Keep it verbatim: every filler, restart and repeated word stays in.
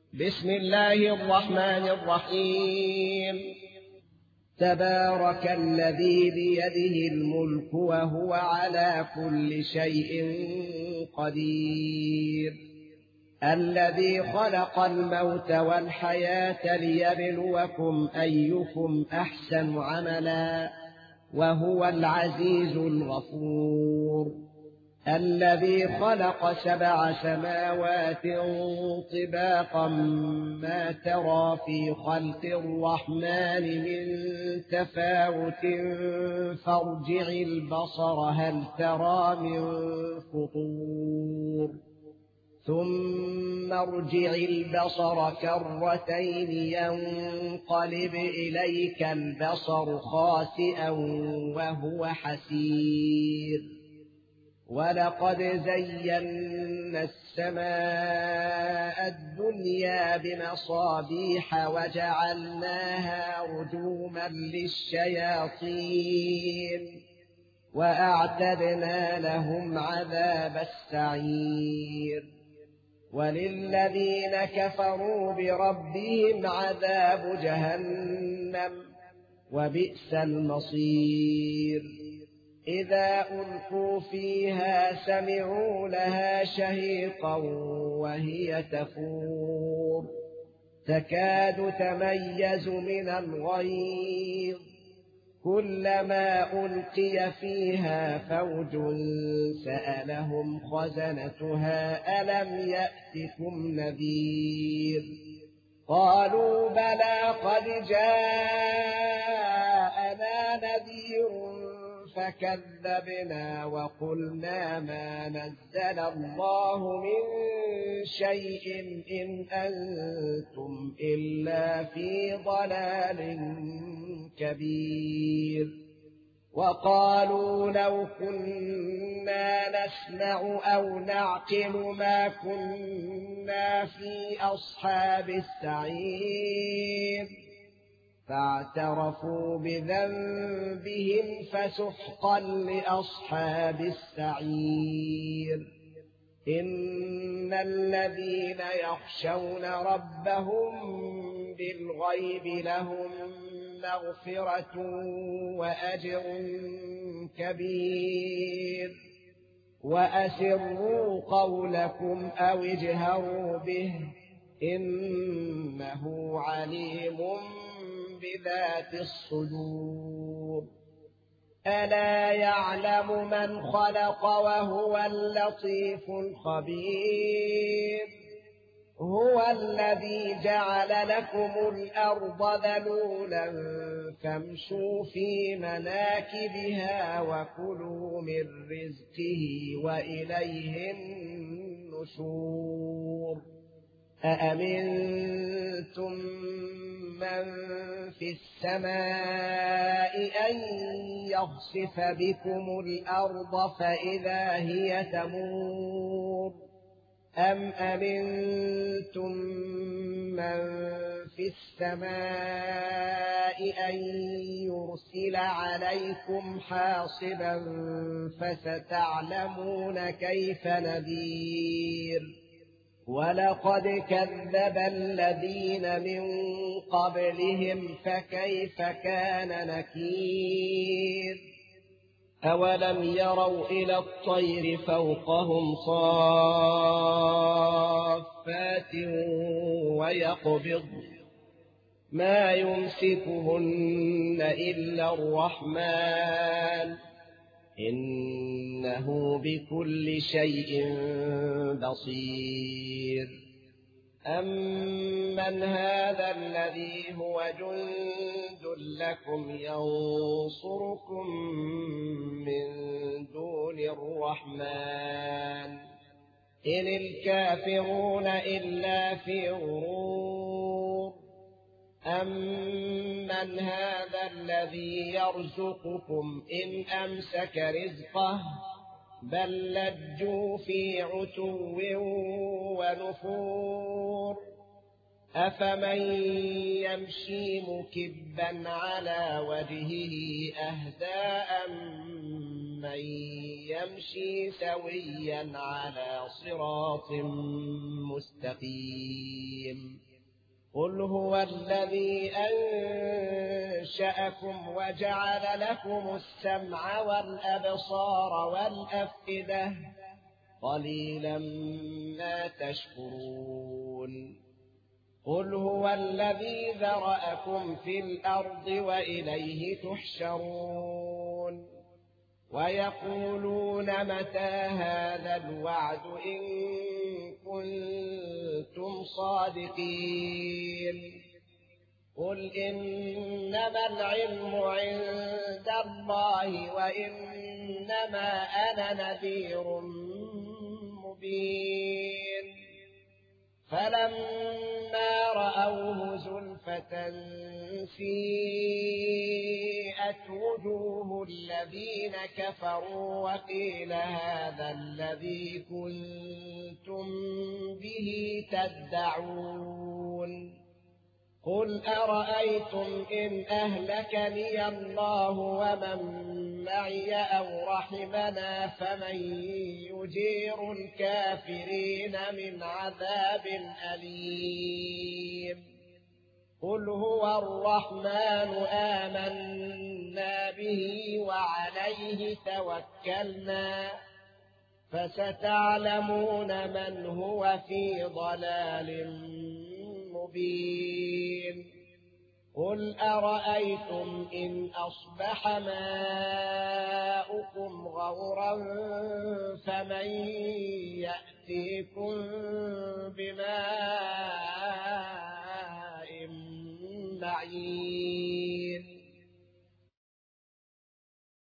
بسم الله الرحمن الرحيم. تبارك الذي بيده الملك وهو على كل شيء قدير، الذي خلق الموت والحياة ليبلوكم أيكم أحسن عملا وهو العزيز الغفور، الذي خلق سبع سماوات طباقا ما ترى في خلق الرحمن من تفاوت فارجع البصر هل ترى من فطور، ثم ارجع البصر كرتين ينقلب إليك البصر خاسئا وهو حسير، ولقد زينا السماء الدنيا بمصابيح وجعلناها رجوما للشياطين وأعتدنا لهم عذاب السعير، وللذين كفروا بربهم عذاب جهنم وبئس المصير. إذا ألقوا فيها سمعوا لها شهيقا وهي تفور تكاد تميز من الغيظ، كلما ألقي فيها فوج سألهم خزنتها ألم يأتكم نذير، قالوا بلى قد جاءنا نذير فكذبنا وقلنا ما نزل الله من شيء إن أنتم إلا في ضلال كبير، وقالوا لو كنا نسمع أو نعقل ما كنا في أصحاب السعير، فاعترفوا بذنبهم فسحقا لأصحاب السعير. إن الذين يخشون ربهم بالغيب لهم مغفرة وأجر كبير، وأسروا قولكم أو اجهروا به إنه عليم بذات الصدور. ألا يعلم من خلق وهو اللطيف الخبير، هو الذي جعل لكم الأرض ذلولا فامشوا في مناكبها وكلوا من رزقه وإليه النشور. أأمنتم من في السماء أن يخسف بكم الأرض فإذا هي تمور، أم أمنتم من في السماء أن يرسل عليكم حاصبا فستعلمون كيف نذير. ولقد كذب الذين من قبلهم فكيف كان نكير. أولم يروا إلى الطير فوقهم صافات ويقبض ما يمسكهن إلا الرحمن إنه بكل شيء بصير. أمن هذا الذي هو جند لكم ينصركم من دون الرحمن إن الكافرون إلا في غرور. أمن هذا الذي يرزقكم إن أمسك رزقه بل لجوا في عتو ونفور. أفمن يمشي مكبا على وجهه أهدى من يمشي سويا على صراط مستقيم. قل هو الذي أنشأكم وجعل لكم السمع والأبصار والأفئدة قليلا ما تشكرون. قل هو الذي ذرأكم في الأرض وإليه تحشرون. ويقولون متى هذا الوعد إن كنتم صادقين. قل إنما العلم عند الله وإنما أنا نذير مبين. فلما رأوه زلفة سيئت وجوه الذين كفروا وقيل هذا الذي كنتم به تدعون. قل أرأيتم إن أهلكني الله ومن معي أو رحمنا فمن يجير الكافرين من عذاب أليم. قل هو الرحمن آمنا به وعليه توكلنا فستعلمون من هو في ضلال مبين. قل أرأيتم إن أصبح ماؤكم غورا فمن يأتيكم بماء